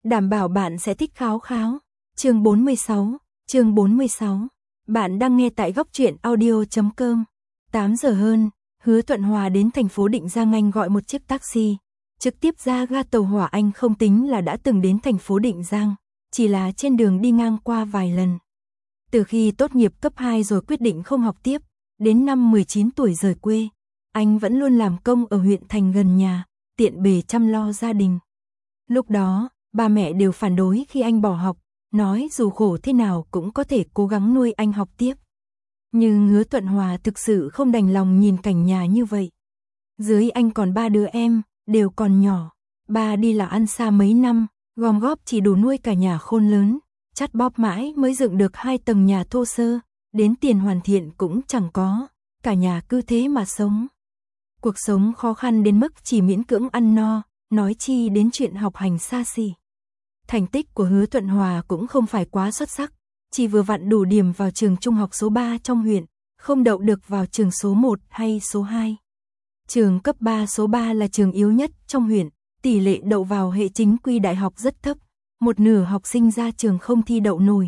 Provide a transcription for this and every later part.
Đảm bảo bạn sẽ thích kháo kháo. Chương 46. Bạn đang nghe tại góc truyện audio.com. 8 giờ hơn, Hứa Thuận Hòa đến thành phố Định Giang. Anh gọi một chiếc taxi, trực tiếp ra ga tàu hỏa. Anh không tính là đã từng đến thành phố Định Giang, chỉ là trên đường đi ngang qua vài lần. Từ khi tốt nghiệp cấp 2 rồi quyết định không học tiếp, đến năm 19 tuổi rời quê, anh vẫn luôn làm công ở huyện thành gần nhà, tiện bề chăm lo gia đình. Lúc đó, ba mẹ đều phản đối khi anh bỏ học, nói dù khổ thế nào cũng có thể cố gắng nuôi anh học tiếp. Nhưng Hứa Thuận Hòa thực sự không đành lòng nhìn cảnh nhà như vậy. Dưới anh còn 3 đứa em, đều còn nhỏ. Ba đi làm ăn xa mấy năm, gom góp chỉ đủ nuôi cả nhà khôn lớn, chắt bóp mãi mới dựng được 2 tầng nhà thô sơ, đến tiền hoàn thiện cũng chẳng có, cả nhà cứ thế mà sống. Cuộc sống khó khăn đến mức chỉ miễn cưỡng ăn no, nói chi đến chuyện học hành xa xỉ. Thành tích của Hứa Thuận Hòa cũng không phải quá xuất sắc, chỉ vừa vặn đủ điểm vào trường trung học số 3 trong huyện, không đậu được vào trường số 1 hay số 2. Trường cấp 3 số 3 là trường yếu nhất trong huyện, tỷ lệ đậu vào hệ chính quy đại học rất thấp, một nửa học sinh ra trường không thi đậu nổi.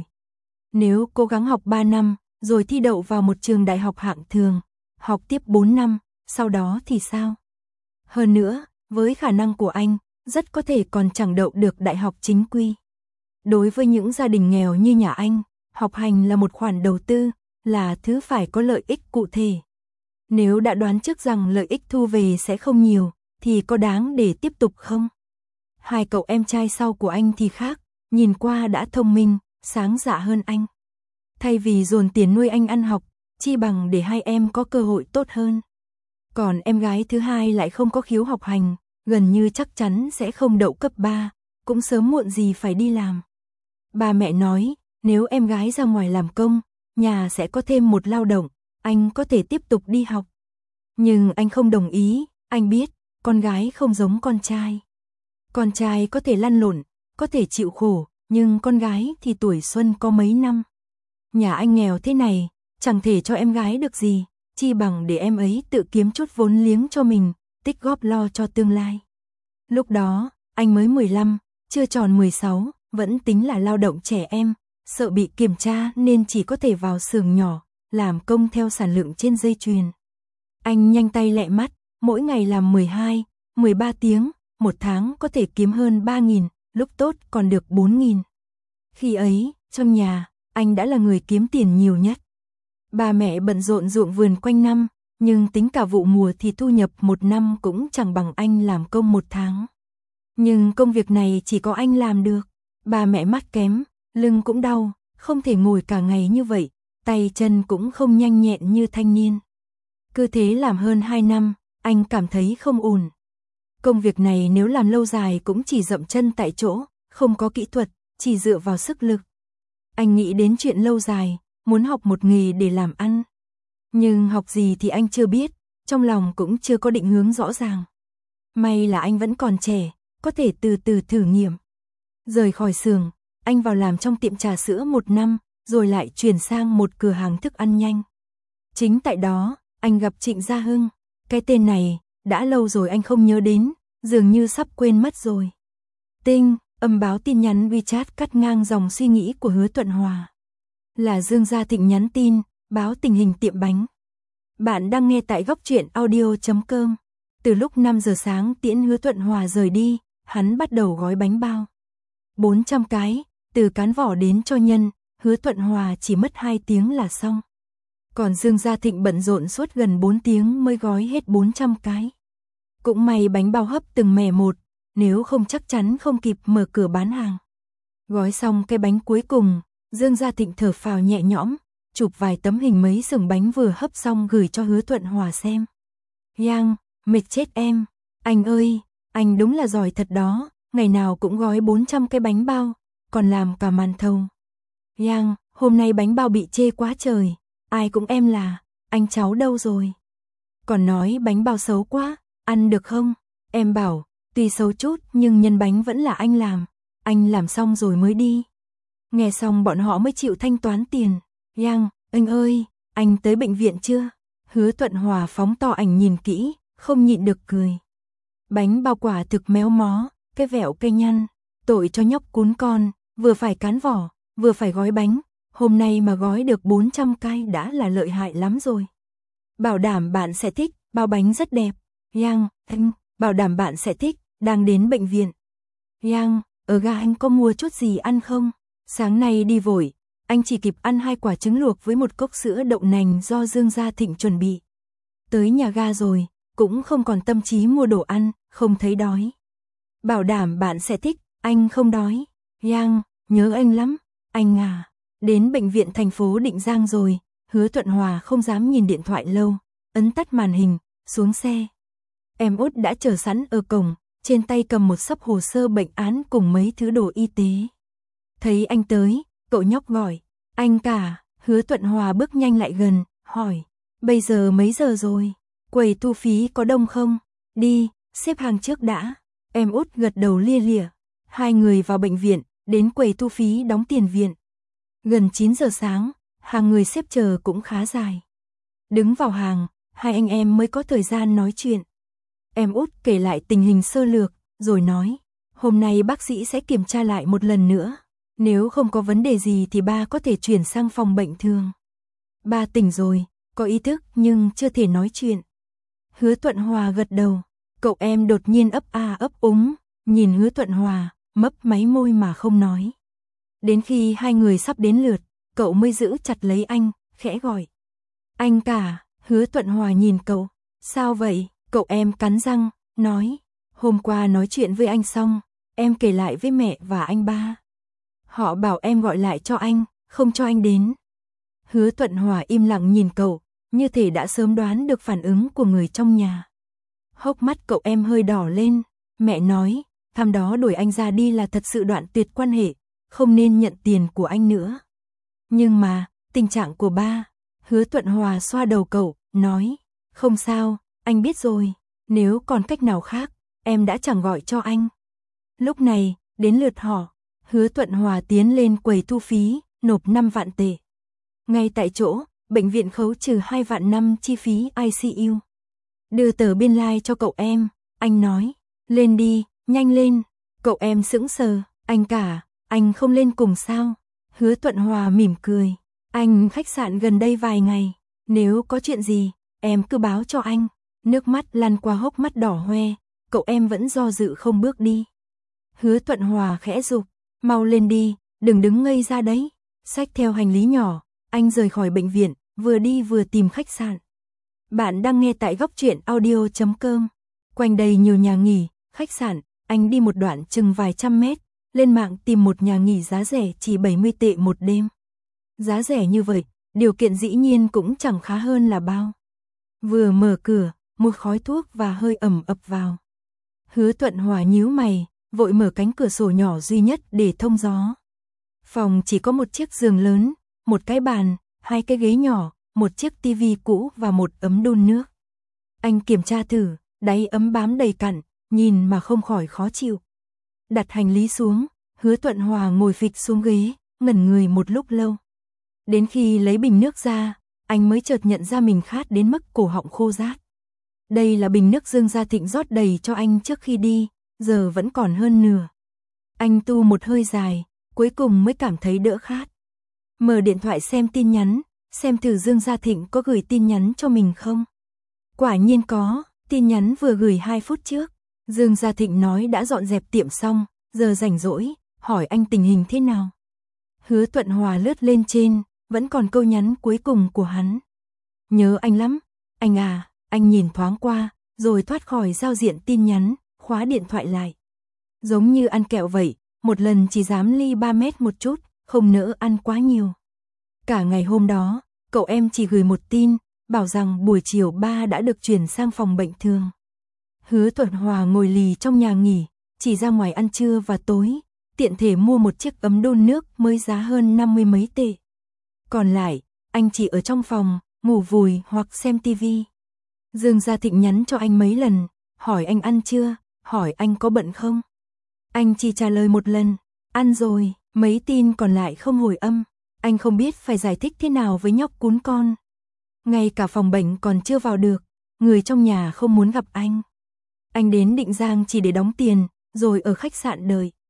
Nếu cố gắng học 3 năm, rồi thi đậu vào một trường đại học hạng thường, học tiếp 4 năm, sau đó thì sao? Hơn nữa, với khả năng của anh, rất có thể còn chẳng đậu được đại học chính quy. Đối với những gia đình nghèo như nhà anh, học hành là một khoản đầu tư, là thứ phải có lợi ích cụ thể. Nếu đã đoán trước rằng lợi ích thu về sẽ không nhiều, thì có đáng để tiếp tục không? Hai cậu em trai sau của anh thì khác, nhìn qua đã thông minh, sáng dạ hơn anh. Thay vì dồn tiền nuôi anh ăn học, chi bằng để hai em có cơ hội tốt hơn. Còn em gái thứ hai lại không có khiếu học hành, gần như chắc chắn sẽ không đậu cấp 3, cũng sớm muộn gì phải đi làm. Ba mẹ nói, nếu em gái ra ngoài làm công, nhà sẽ có thêm một lao động, anh có thể tiếp tục đi học. Nhưng anh không đồng ý, anh biết, con gái không giống con trai. Con trai có thể lăn lộn, có thể chịu khổ, nhưng con gái thì tuổi xuân có mấy năm. Nhà anh nghèo thế này, chẳng thể cho em gái được gì, chi bằng để em ấy tự kiếm chút vốn liếng cho mình, tích góp lo cho tương lai. Lúc đó, anh mới 15, chưa tròn 16, vẫn tính là lao động trẻ em, sợ bị kiểm tra nên chỉ có thể vào xưởng nhỏ, làm công theo sản lượng trên dây chuyền. Anh nhanh tay lẹ mắt, mỗi ngày làm 12, 13 tiếng, một tháng có thể kiếm hơn 3.000, lúc tốt còn được 4.000. Khi ấy, trong nhà, anh đã là người kiếm tiền nhiều nhất. Ba mẹ bận rộn ruộng vườn quanh năm, nhưng tính cả vụ mùa thì thu nhập một năm cũng chẳng bằng anh làm công một tháng. Nhưng công việc này chỉ có anh làm được. Ba mẹ mắt kém, lưng cũng đau, không thể ngồi cả ngày như vậy, tay chân cũng không nhanh nhẹn như thanh niên. Cứ thế làm hơn 2 năm, anh cảm thấy không ổn. Công việc này nếu làm lâu dài cũng chỉ dậm chân tại chỗ, không có kỹ thuật, chỉ dựa vào sức lực. Anh nghĩ đến chuyện lâu dài, muốn học một nghề để làm ăn. Nhưng học gì thì anh chưa biết, trong lòng cũng chưa có định hướng rõ ràng. May là anh vẫn còn trẻ, có thể từ từ thử nghiệm. Rời khỏi xưởng, anh vào làm trong tiệm trà sữa 1 năm, rồi lại chuyển sang một cửa hàng thức ăn nhanh. Chính tại đó, anh gặp Trịnh Gia Hưng. Cái tên này, đã lâu rồi anh không nhớ đến, dường như sắp quên mất rồi. Tinh, âm báo tin nhắn WeChat cắt ngang dòng suy nghĩ của Hứa Thuận Hòa. Là Dương Gia Thịnh nhắn tin, báo tình hình tiệm bánh. Bạn đang nghe tại góc truyện audio.com. Từ lúc 5 giờ sáng tiễn Hứa Thuận Hòa rời đi, hắn bắt đầu gói bánh bao. 400 cái, từ cán vỏ đến cho nhân, Hứa Thuận Hòa chỉ mất 2 tiếng là xong. Còn Dương Gia Thịnh bận rộn suốt gần 4 tiếng mới gói hết 400 cái. Cũng may bánh bao hấp từng mẻ một, nếu không chắc chắn không kịp mở cửa bán hàng. Gói xong cái bánh cuối cùng, Dương Gia Thịnh thở phào nhẹ nhõm, chụp vài tấm hình mấy xưởng bánh vừa hấp xong gửi cho Hứa Thuận Hòa xem. Yang, mệt chết em, anh ơi, anh đúng là giỏi thật đó, ngày nào cũng gói 400 cái bánh bao, còn làm cả màn thầu. Yang, hôm nay bánh bao bị chê quá trời, ai cũng em là, anh cháu đâu rồi? Còn nói bánh bao xấu quá, ăn được không? Em bảo, tuy xấu chút nhưng nhân bánh vẫn là anh làm xong rồi mới đi. Nghe xong bọn họ mới chịu thanh toán tiền. Yang, anh ơi, anh tới bệnh viện chưa? Hứa Thuận Hòa phóng to ảnh nhìn kỹ, không nhịn được cười. Bánh bao quả thực méo mó, cái vẹo cây nhăn, Tội cho nhóc cún con, vừa phải cán vỏ, vừa phải gói bánh, hôm nay mà gói được 400 cái đã là lợi hại lắm rồi. Bảo đảm bạn sẽ thích, bao bánh rất đẹp. Yang, anh, bảo đảm bạn sẽ thích, đang đến bệnh viện. Yang, ở ga anh có mua chút gì ăn không? Sáng nay đi vội, anh chỉ kịp ăn 2 quả trứng luộc với một cốc sữa đậu nành do Dương Gia Thịnh chuẩn bị. Tới nhà ga rồi, cũng không còn tâm trí mua đồ ăn, không thấy đói. Bảo đảm bạn sẽ thích, anh không đói. Yang, nhớ anh lắm, anh à. Đến bệnh viện thành phố Định Giang rồi, Hứa Thuận Hòa không dám nhìn điện thoại lâu, ấn tắt màn hình, xuống xe. Em út đã chờ sẵn ở cổng, trên tay cầm một xấp hồ sơ bệnh án cùng mấy thứ đồ y tế. Thấy anh tới, cậu nhóc gọi, anh cả. Hứa Thuận Hòa bước nhanh lại gần, hỏi, bây giờ mấy giờ rồi? Quầy thu phí có đông không? Đi, xếp hàng trước đã. Em út gật đầu lia lịa. Hai người vào bệnh viện, đến quầy thu phí đóng tiền viện. Gần 9 giờ sáng, hàng người xếp chờ cũng khá dài. Đứng vào hàng, hai anh em mới có thời gian nói chuyện. Em út kể lại tình hình sơ lược, rồi nói, hôm nay bác sĩ sẽ kiểm tra lại một lần nữa. Nếu không có vấn đề gì thì ba có thể chuyển sang phòng bệnh thường. Ba tỉnh rồi, có ý thức nhưng chưa thể nói chuyện. Hứa Thuận Hòa gật đầu, cậu em đột nhiên ấp a ấp úng, nhìn Hứa Thuận Hòa, mấp máy môi mà không nói. Đến khi hai người sắp đến lượt, cậu mới giữ chặt lấy anh, khẽ gọi. Anh cả. Hứa Thuận Hòa nhìn cậu, sao vậy? Cậu em cắn răng, nói, hôm qua nói chuyện với anh xong, em kể lại với mẹ và anh ba. Họ bảo em gọi lại cho anh, không cho anh đến. Hứa Thuận Hòa im lặng nhìn cậu, như thể đã sớm đoán được phản ứng của người trong nhà. Hốc mắt cậu em hơi đỏ lên, mẹ nói, hôm đó đuổi anh ra đi là thật sự đoạn tuyệt quan hệ, không nên nhận tiền của anh nữa. Nhưng mà, tình trạng của ba. Hứa Thuận Hòa xoa đầu cậu, nói, không sao, anh biết rồi, nếu còn cách nào khác, em đã chẳng gọi cho anh. Lúc này, đến lượt họ, Hứa Thuận Hòa tiến lên quầy thu phí, nộp 5 vạn tệ. Ngay tại chỗ, bệnh viện khấu trừ 2 vạn năm chi phí ICU. Đưa tờ biên lai cho cậu em, anh nói, lên đi, nhanh lên. Cậu em sững sờ, anh cả, anh không lên cùng sao? Hứa Thuận Hòa mỉm cười, anh khách sạn gần đây vài ngày, nếu có chuyện gì, em cứ báo cho anh. Nước mắt lăn qua hốc mắt đỏ hoe, cậu em vẫn do dự không bước đi. Hứa Thuận Hòa khẽ giục, mau lên đi, đừng đứng ngây ra đấy. Xách theo hành lý nhỏ, anh rời khỏi bệnh viện, vừa đi vừa tìm khách sạn. Bạn đang nghe tại góc truyện audio.com. Quanh đây nhiều nhà nghỉ, khách sạn, anh đi một đoạn chừng vài trăm mét, lên mạng tìm một nhà nghỉ giá rẻ chỉ 70 tệ một đêm. Giá rẻ như vậy, điều kiện dĩ nhiên cũng chẳng khá hơn là bao. Vừa mở cửa, một khói thuốc và hơi ẩm ập vào. Hứa Thuận Hòa nhíu mày, vội mở cánh cửa sổ nhỏ duy nhất để thông gió. Phòng chỉ có một chiếc giường lớn, một cái bàn, 2 cái ghế nhỏ, một chiếc tivi cũ và một ấm đun nước. Anh kiểm tra thử, đáy ấm bám đầy cặn, nhìn mà không khỏi khó chịu. Đặt hành lý xuống, Hứa Thuận Hòa ngồi phịch xuống ghế, ngẩn người một lúc lâu. Đến khi lấy bình nước ra, anh mới chợt nhận ra mình khát đến mức cổ họng khô rát. Đây là bình nước Dương Gia Thịnh rót đầy cho anh trước khi đi, giờ vẫn còn hơn nửa. Anh tu một hơi dài, cuối cùng mới cảm thấy đỡ khát. Mở điện thoại xem tin nhắn, xem thử Dương Gia Thịnh có gửi tin nhắn cho mình không. Quả nhiên có, tin nhắn vừa gửi 2 phút trước. Dương Gia Thịnh nói đã dọn dẹp tiệm xong, giờ rảnh rỗi, hỏi anh tình hình thế nào. Hứa Thuận Hòa lướt lên trên, vẫn còn câu nhắn cuối cùng của hắn. Nhớ anh lắm, anh à. Anh nhìn thoáng qua, rồi thoát khỏi giao diện tin nhắn, khóa điện thoại lại. Giống như ăn kẹo vậy, một lần chỉ dám ly 3 mét một chút, không nỡ ăn quá nhiều. Cả ngày hôm đó, cậu em chỉ gửi một tin, bảo rằng buổi chiều ba đã được chuyển sang phòng bệnh thường. Hứa Thuận Hòa ngồi lì trong nhà nghỉ, chỉ ra ngoài ăn trưa và tối, tiện thể mua một chiếc ấm đun nước mới giá hơn 50 mấy tệ. Còn lại, anh chỉ ở trong phòng, ngủ vùi hoặc xem tivi. Dương Gia Thịnh nhắn cho anh mấy lần, hỏi anh ăn chưa, hỏi anh có bận không. Anh chỉ trả lời một lần, ăn rồi, mấy tin còn lại không hồi âm. Anh không biết phải giải thích thế nào với nhóc cún con. Ngay cả phòng bệnh còn chưa vào được, người trong nhà không muốn gặp anh. Anh đến Định Giang chỉ để đóng tiền, rồi ở khách sạn đợi.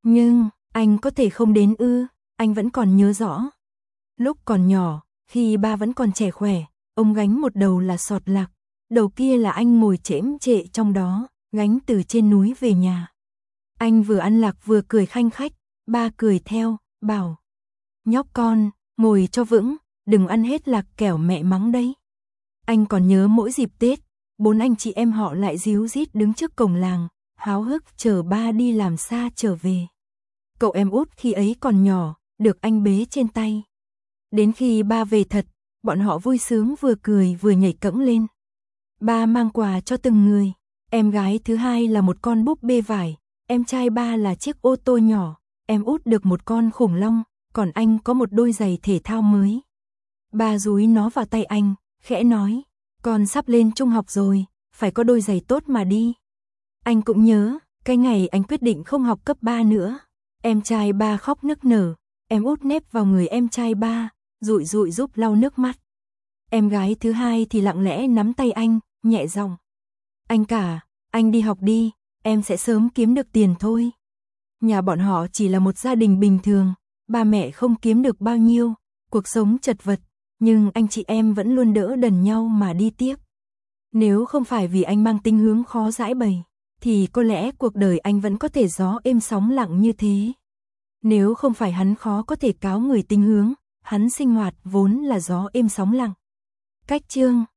Nhưng, anh có thể không đến ư? Anh vẫn còn nhớ rõ. Lúc còn nhỏ, khi ba vẫn còn trẻ khỏe, ông gánh một đầu là sọt lạc, đầu kia là anh ngồi chễm chệ trong đó, gánh từ trên núi về nhà. Anh vừa ăn lạc vừa cười khanh khách, ba cười theo, bảo: nhóc con, ngồi cho vững, đừng ăn hết lạc kẻo mẹ mắng đấy. Anh còn nhớ mỗi dịp Tết, 4 anh chị em họ lại ríu rít đứng trước cổng làng, háo hức chờ ba đi làm xa trở về. Cậu em út khi ấy còn nhỏ, được anh bế trên tay. Đến khi ba về thật, bọn họ vui sướng vừa cười vừa nhảy cẫng lên. Ba mang quà cho từng người, em gái thứ hai là một con búp bê vải, em trai ba là chiếc ô tô nhỏ, em út được một con khủng long, còn anh có một đôi giày thể thao mới. Ba dúi nó vào tay anh, khẽ nói: con sắp lên trung học rồi, phải có đôi giày tốt mà đi. Anh cũng nhớ, cái ngày anh quyết định không học cấp 3 nữa. Em trai ba khóc nức nở, em út nép vào người em trai ba, dụi dụi giúp lau nước mắt. Em gái thứ hai thì lặng lẽ nắm tay anh, nhẹ giọng: anh cả, anh đi học đi, em sẽ sớm kiếm được tiền thôi. Nhà bọn họ chỉ là một gia đình bình thường, ba mẹ không kiếm được bao nhiêu, cuộc sống chật vật, nhưng anh chị em vẫn luôn đỡ đần nhau mà đi tiếp. Nếu không phải vì anh mang tính hướng khó giãi bày, thì có lẽ cuộc đời anh vẫn có thể gió êm sóng lặng như thế. Nếu không phải hắn khó có thể cáo người tính hướng, hắn sinh hoạt vốn là gió êm sóng lặng. Cách chương